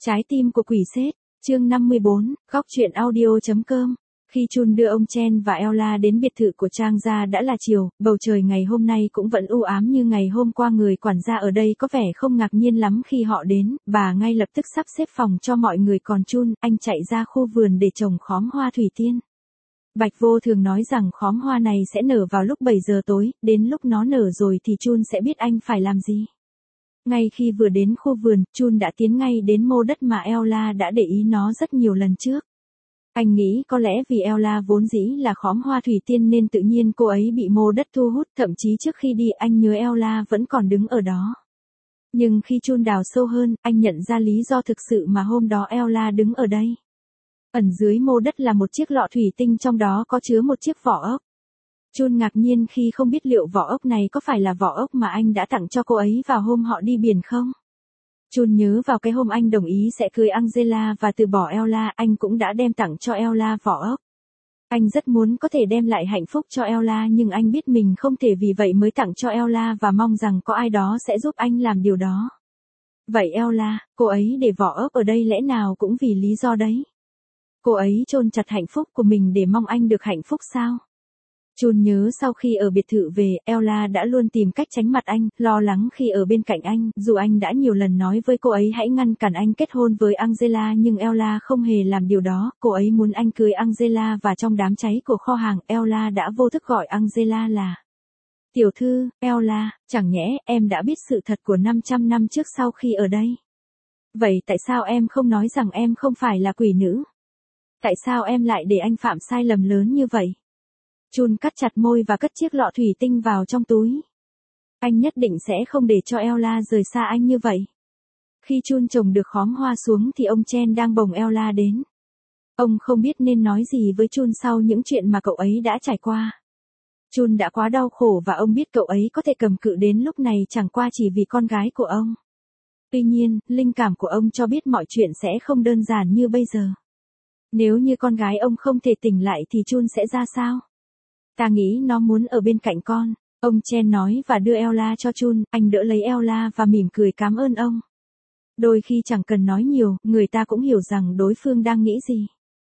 Trái tim của quỷ sết, chương 54, góc truyện audio.com. Khi Chun đưa ông Chen và Ella đến biệt thự của Trang gia đã là chiều, bầu trời ngày hôm nay cũng vẫn u ám như ngày hôm qua. Người quản gia ở đây có vẻ không ngạc nhiên lắm khi họ đến, bà ngay lập tức sắp xếp phòng cho mọi người, còn Chun, anh chạy ra khu vườn để trồng khóm hoa thủy tiên. Bạch Vô Thường nói rằng khóm hoa này sẽ nở vào lúc 7 giờ tối, đến lúc nó nở rồi thì Chun sẽ biết anh phải làm gì. Ngay khi vừa đến khu vườn, Chun đã tiến ngay đến mô đất mà Ella đã để ý nó rất nhiều lần trước. Anh nghĩ có lẽ vì Ella vốn dĩ là khóm hoa thủy tiên nên tự nhiên cô ấy bị mô đất thu hút, thậm chí trước khi đi anh nhớ Ella vẫn còn đứng ở đó. Nhưng khi Chun đào sâu hơn, anh nhận ra lý do thực sự mà hôm đó Ella đứng ở đây. Ẩn dưới mô đất là một chiếc lọ thủy tinh, trong đó có chứa một chiếc vỏ ốc. Chun ngạc nhiên khi không biết liệu vỏ ốc này có phải là vỏ ốc mà anh đã tặng cho cô ấy vào hôm họ đi biển không. Chun nhớ vào cái hôm anh đồng ý sẽ cưới Angela và từ bỏ Ella, anh cũng đã đem tặng cho Ella vỏ ốc. Anh rất muốn có thể đem lại hạnh phúc cho Ella, nhưng anh biết mình không thể, vì vậy mới tặng cho Ella và mong rằng có ai đó sẽ giúp anh làm điều đó. Vậy Ella, cô ấy để vỏ ốc ở đây lẽ nào cũng vì lý do đấy? Cô ấy chôn chặt hạnh phúc của mình để mong anh được hạnh phúc sao? Chun nhớ sau khi ở biệt thự về, Ella đã luôn tìm cách tránh mặt anh, lo lắng khi ở bên cạnh anh, dù anh đã nhiều lần nói với cô ấy hãy ngăn cản anh kết hôn với Angela, nhưng Ella không hề làm điều đó. Cô ấy muốn anh cưới Angela, và trong đám cháy của kho hàng, Ella đã vô thức gọi Angela là tiểu thư. Ella, chẳng nhẽ em đã biết sự thật của 500 năm trước sau khi ở đây? Vậy tại sao em không nói rằng em không phải là quỷ nữ? Tại sao em lại để anh phạm sai lầm lớn như vậy? Chun cắt chặt môi và cất chiếc lọ thủy tinh vào trong túi. Anh nhất định sẽ không để cho Ella rời xa anh như vậy. Khi Chun trồng được khóm hoa xuống thì ông Chen đang bồng Ella đến. Ông không biết nên nói gì với Chun sau những chuyện mà cậu ấy đã trải qua. Chun đã quá đau khổ và ông biết cậu ấy có thể cầm cự đến lúc này chẳng qua chỉ vì con gái của ông. Tuy nhiên, linh cảm của ông cho biết mọi chuyện sẽ không đơn giản như bây giờ. Nếu như con gái ông không thể tỉnh lại thì Chun sẽ ra sao? Ta nghĩ nó muốn ở bên cạnh con, ông Chen nói và đưa Ella cho Chun. Anh đỡ lấy Ella và mỉm cười cảm ơn ông. Đôi khi chẳng cần nói nhiều, người ta cũng hiểu rằng đối phương đang nghĩ gì.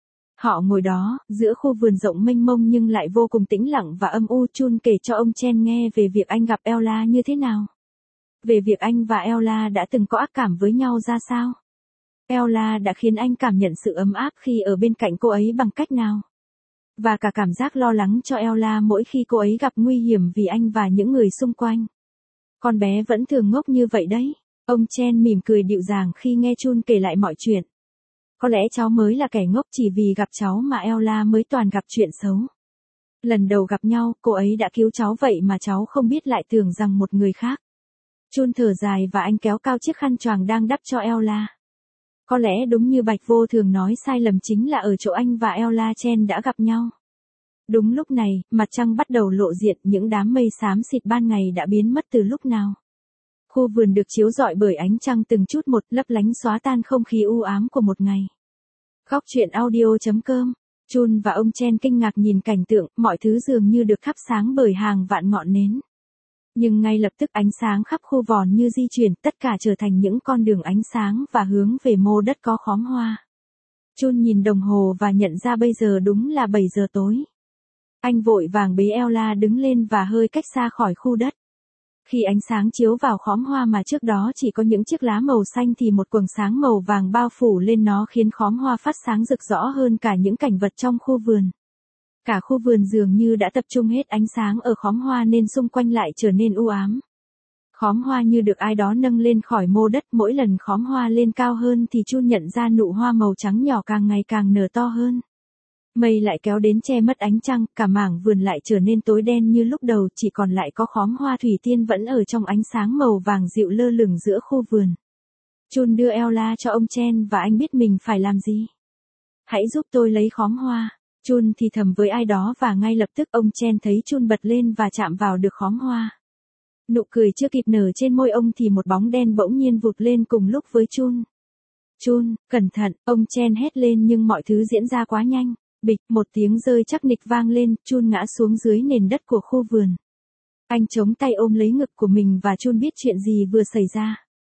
Họ ngồi đó, giữa khu vườn rộng mênh mông nhưng lại vô cùng tĩnh lặng và âm u. Chun kể cho ông Chen nghe về việc anh gặp Ella như thế nào. Về việc anh và Ella đã từng có ác cảm với nhau ra sao. Ella đã khiến anh cảm nhận sự ấm áp khi ở bên cạnh cô ấy bằng cách nào. Và cả cảm giác lo lắng cho Ella mỗi khi cô ấy gặp nguy hiểm vì anh và những người xung quanh. Con bé vẫn thường ngốc như vậy đấy. Ông Chen mỉm cười dịu dàng khi nghe Chun kể lại mọi chuyện. Có lẽ cháu mới là kẻ ngốc, chỉ vì gặp cháu mà Ella mới toàn gặp chuyện xấu. Lần đầu gặp nhau, cô ấy đã cứu cháu, vậy mà cháu không biết lại tưởng rằng một người khác. Chun thở dài và anh kéo cao chiếc khăn choàng đang đắp cho Ella. Có lẽ đúng như Bạch Vô Thường nói, sai lầm chính là ở chỗ anh và Ella Chen đã gặp nhau. Đúng lúc này, mặt trăng bắt đầu lộ diện, những đám mây xám xịt ban ngày đã biến mất từ lúc nào. Khu vườn được chiếu rọi bởi ánh trăng từng chút một, lấp lánh xóa tan không khí u ám của một ngày. Góc truyện audio.com. Chun và ông Chen kinh ngạc nhìn cảnh tượng, mọi thứ dường như được thắp sáng bởi hàng vạn ngọn nến. Nhưng ngay lập tức ánh sáng khắp khu vườn như di chuyển, tất cả trở thành những con đường ánh sáng và hướng về mô đất có khóm hoa. Chun nhìn đồng hồ và nhận ra bây giờ đúng là 7 giờ tối. Anh vội vàng bế Ella đứng lên và hơi cách xa khỏi khu đất. Khi ánh sáng chiếu vào khóm hoa mà trước đó chỉ có những chiếc lá màu xanh thì một quầng sáng màu vàng bao phủ lên nó, khiến khóm hoa phát sáng rực rỡ hơn cả những cảnh vật trong khu vườn. Cả khu vườn dường như đã tập trung hết ánh sáng ở khóm hoa nên xung quanh lại trở nên u ám. Khóm hoa như được ai đó nâng lên khỏi mô đất, mỗi lần khóm hoa lên cao hơn thì Chun nhận ra nụ hoa màu trắng nhỏ càng ngày càng nở to hơn. Mây lại kéo đến che mất ánh trăng, cả mảng vườn lại trở nên tối đen như lúc đầu, chỉ còn lại có khóm hoa thủy tiên vẫn ở trong ánh sáng màu vàng dịu lơ lửng giữa khu vườn. Chun đưa Ella cho ông Chen và anh biết mình phải làm gì. Hãy giúp tôi lấy khóm hoa. Chun thì thầm với ai đó và ngay lập tức ông Chen thấy Chun bật lên và chạm vào được khóm hoa. Nụ cười chưa kịp nở trên môi ông thì một bóng đen bỗng nhiên vụt lên cùng lúc với Chun. Chun, cẩn thận, ông Chen hét lên nhưng mọi thứ diễn ra quá nhanh. Bịch, một tiếng rơi chắc nịch vang lên, Chun ngã xuống dưới nền đất của khu vườn. Anh chống tay ôm lấy ngực của mình và Chun biết chuyện gì vừa xảy ra.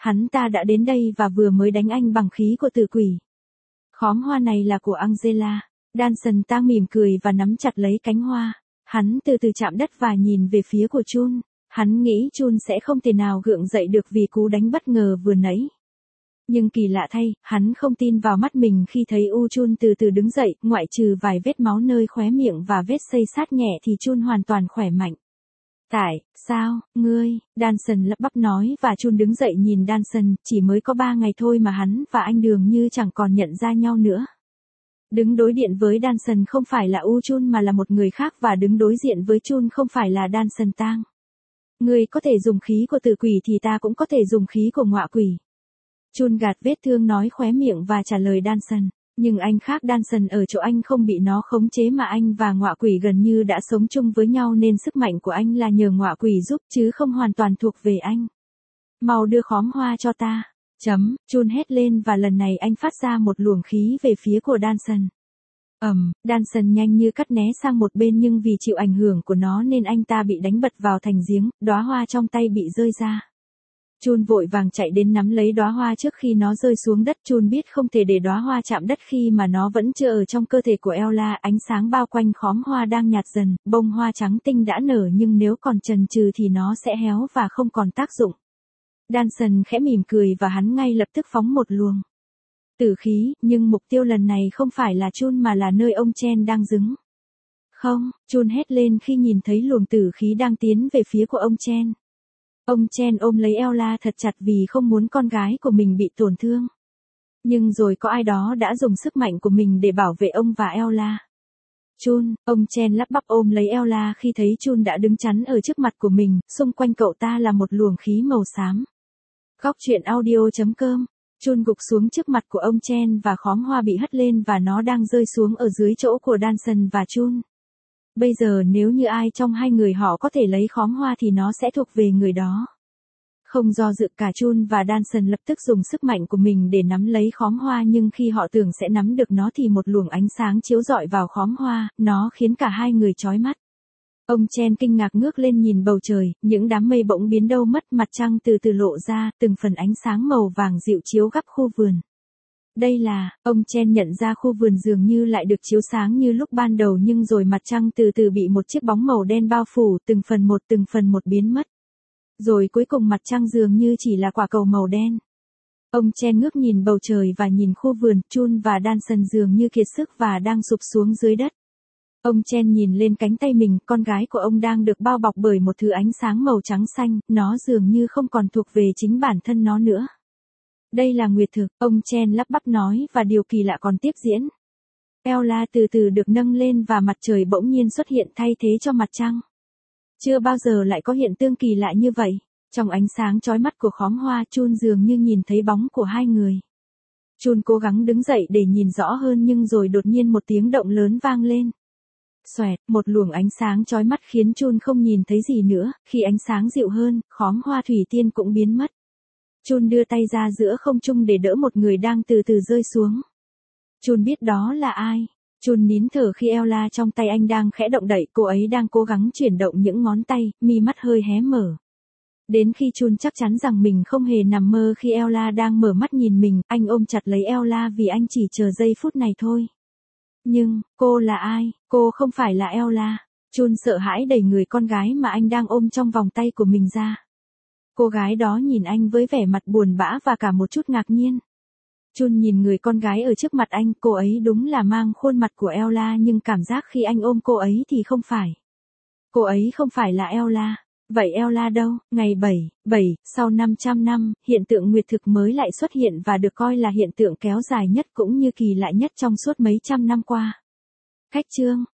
hắn ta đã đến đây và vừa mới đánh anh bằng khí của tử quỷ. Khóm hoa này là của Angela. Danson Tang mỉm cười và nắm chặt lấy cánh hoa. Hắn từ từ chạm đất và nhìn về phía của Chun. Hắn nghĩ Chun sẽ không thể nào gượng dậy được vì cú đánh bất ngờ vừa nãy. Nhưng kỳ lạ thay, hắn không tin vào mắt mình khi thấy Chun từ từ đứng dậy, ngoại trừ vài vết máu nơi khóe miệng và vết xây sát nhẹ thì Chun hoàn toàn khỏe mạnh. Tại sao, ngươi, Danson lắp bắp nói và Chun đứng dậy nhìn Danson, chỉ mới có 3 ngày thôi mà hắn và anh dường như chẳng còn nhận ra nhau nữa. Đứng đối diện với Danson không phải là Chun mà là một người khác và đứng đối diện với Chun không phải là Danson Tang. Ngươi có thể dùng khí của tử quỷ thì ta cũng có thể dùng khí của ngọa quỷ. Chun gạt vết thương nói khóe miệng và trả lời Danson. Nhưng anh khác Danson ở chỗ anh không bị nó khống chế mà anh và ngọa quỷ gần như đã sống chung với nhau nên sức mạnh của anh là nhờ ngọa quỷ giúp chứ không hoàn toàn thuộc về anh. Mau đưa khóm hoa cho ta. Chun hét lên và lần này anh phát ra một luồng khí về phía của Danson. Danson nhanh như cắt né sang một bên nhưng vì chịu ảnh hưởng của nó nên anh ta bị đánh bật vào thành giếng, đóa hoa trong tay bị rơi ra. Chun vội vàng chạy đến nắm lấy đóa hoa trước khi nó rơi xuống đất. Chun biết không thể để đóa hoa chạm đất khi mà nó vẫn chưa ở trong cơ thể của Ella. Ánh sáng bao quanh khóm hoa đang nhạt dần, bông hoa trắng tinh đã nở nhưng nếu còn chần chừ thì nó sẽ héo và không còn tác dụng. Danson khẽ mỉm cười và hắn ngay lập tức phóng một luồng tử khí, nhưng mục tiêu lần này không phải là Chun mà là nơi ông Chen đang đứng. Không, Chun hét lên khi nhìn thấy luồng tử khí đang tiến về phía của ông Chen. Ông Chen ôm lấy Ella thật chặt vì không muốn con gái của mình bị tổn thương. Nhưng rồi có ai đó đã dùng sức mạnh của mình để bảo vệ ông và Ella. Chun, ông Chen lắp bắp ôm lấy Ella khi thấy Chun đã đứng chắn ở trước mặt của mình, xung quanh cậu ta là một luồng khí màu xám. Góc truyện audio.com. Chun gục xuống trước mặt của ông Chen và khóm hoa bị hất lên và nó đang rơi xuống ở dưới chỗ của Danson và Chun. Bây giờ nếu như ai trong hai người họ có thể lấy khóm hoa thì nó sẽ thuộc về người đó. Không do dự cả Chun và Danson lập tức dùng sức mạnh của mình để nắm lấy khóm hoa nhưng khi họ tưởng sẽ nắm được nó thì một luồng ánh sáng chiếu rọi vào khóm hoa, nó khiến cả hai người chói mắt. Ông Chen kinh ngạc ngước lên nhìn bầu trời, những đám mây bỗng biến đâu mất, mặt trăng từ từ lộ ra, từng phần ánh sáng màu vàng dịu chiếu khắp khu vườn. Đây là, ông Chen nhận ra khu vườn dường như lại được chiếu sáng như lúc ban đầu nhưng rồi mặt trăng từ từ bị một chiếc bóng màu đen bao phủ, từng phần một biến mất. Rồi cuối cùng mặt trăng dường như chỉ là quả cầu màu đen. Ông Chen ngước nhìn bầu trời và nhìn khu vườn, Chun và Danson dường như kiệt sức và đang sụp xuống dưới đất. Ông Chen nhìn lên cánh tay mình, con gái của ông đang được bao bọc bởi một thứ ánh sáng màu trắng xanh, nó dường như không còn thuộc về chính bản thân nó nữa. Đây là nguyệt thực, ông Chen lắp bắp nói và điều kỳ lạ còn tiếp diễn. Ella từ từ được nâng lên và mặt trời bỗng nhiên xuất hiện thay thế cho mặt trăng. Chưa bao giờ lại có hiện tượng kỳ lạ như vậy. Trong ánh sáng chói mắt của khóm hoa, Chun dường như nhìn thấy bóng của hai người. Chun cố gắng đứng dậy để nhìn rõ hơn nhưng rồi đột nhiên một tiếng động lớn vang lên. Xoẹt, một luồng ánh sáng chói mắt khiến Chun không nhìn thấy gì nữa, khi ánh sáng dịu hơn, khóm hoa thủy tiên cũng biến mất. Chun đưa tay ra giữa không trung để đỡ một người đang từ từ rơi xuống. Chun biết đó là ai. Chun nín thở khi Ella trong tay anh đang khẽ động đậy, cô ấy đang cố gắng chuyển động những ngón tay, mi mắt hơi hé mở. Đến khi Chun chắc chắn rằng mình không hề nằm mơ khi Ella đang mở mắt nhìn mình, anh ôm chặt lấy Ella vì anh chỉ chờ giây phút này thôi. Nhưng, cô là ai? Cô không phải là Ella. Chun sợ hãi đẩy người con gái mà anh đang ôm trong vòng tay của mình ra. Cô gái đó nhìn anh với vẻ mặt buồn bã và cả một chút ngạc nhiên. Chun nhìn người con gái ở trước mặt anh, cô ấy đúng là mang khuôn mặt của Ella nhưng cảm giác khi anh ôm cô ấy thì không phải. Cô ấy không phải là Ella. Vậy Ella đâu? Ngày 7, sau 500 năm, hiện tượng nguyệt thực mới lại xuất hiện và được coi là hiện tượng kéo dài nhất cũng như kỳ lạ nhất trong suốt mấy trăm năm qua. Khách chương